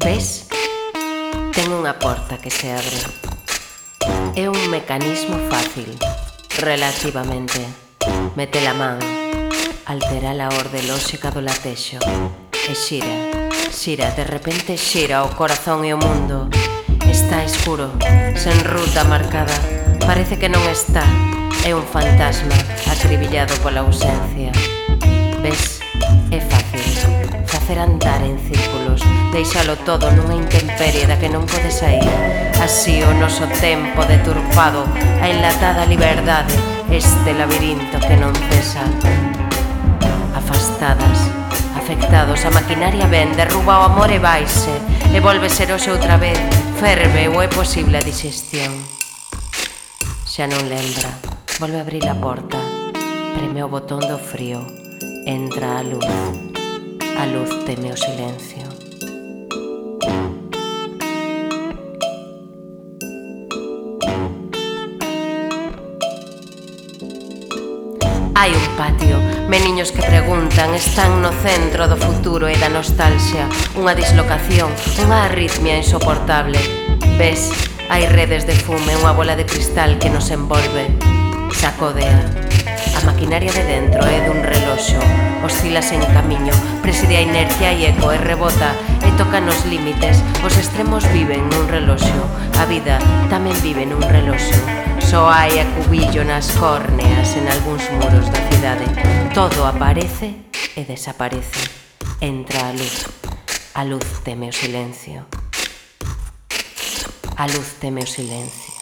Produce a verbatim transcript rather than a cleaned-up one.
Ves? Ten unha porta que se abre. É un mecanismo fácil, relativamente. Mete a man, altera a orde lóxica do latexo e xira, xira, de repente xira o corazón e o mundo. Está escuro, sen ruta marcada, parece que non está. É un fantasma acribillado pola ausencia. Ves? É fácil facer andar en círculos, deixalo todo nunha intemperie da que non pode sair. Así o noso tempo deturpado, a enlatada liberdade, este labirinto que non cesa. Afastadas, afectados, a maquinaria ven, derruba o amor e vaise, e volve ser hoxe outra vez, ferve ou é posible a dixestión. Xa non lembra, volve a abrir a porta, preme o botón do frío, entra a luz. A luz teme o silencio. Hai un patio, meniños que preguntan, están no centro do futuro e da nostalgia. Unha dislocación, unha arritmia insoportable. Ves, hai redes de fume, unha bola de cristal que nos envolve. Sacodea. A maquinaria de dentro é dun reloxo, oscila sen camiño, preside a inercia e eco e rebota e toca nos límites. Os extremos viven nun reloxo, a vida tamén vive nun reloxo. Só hai acubillo nas córneas en algúns muros da cidade. Todo aparece e desaparece. Entra a luz. A luz teme o silencio. A luz teme o silencio.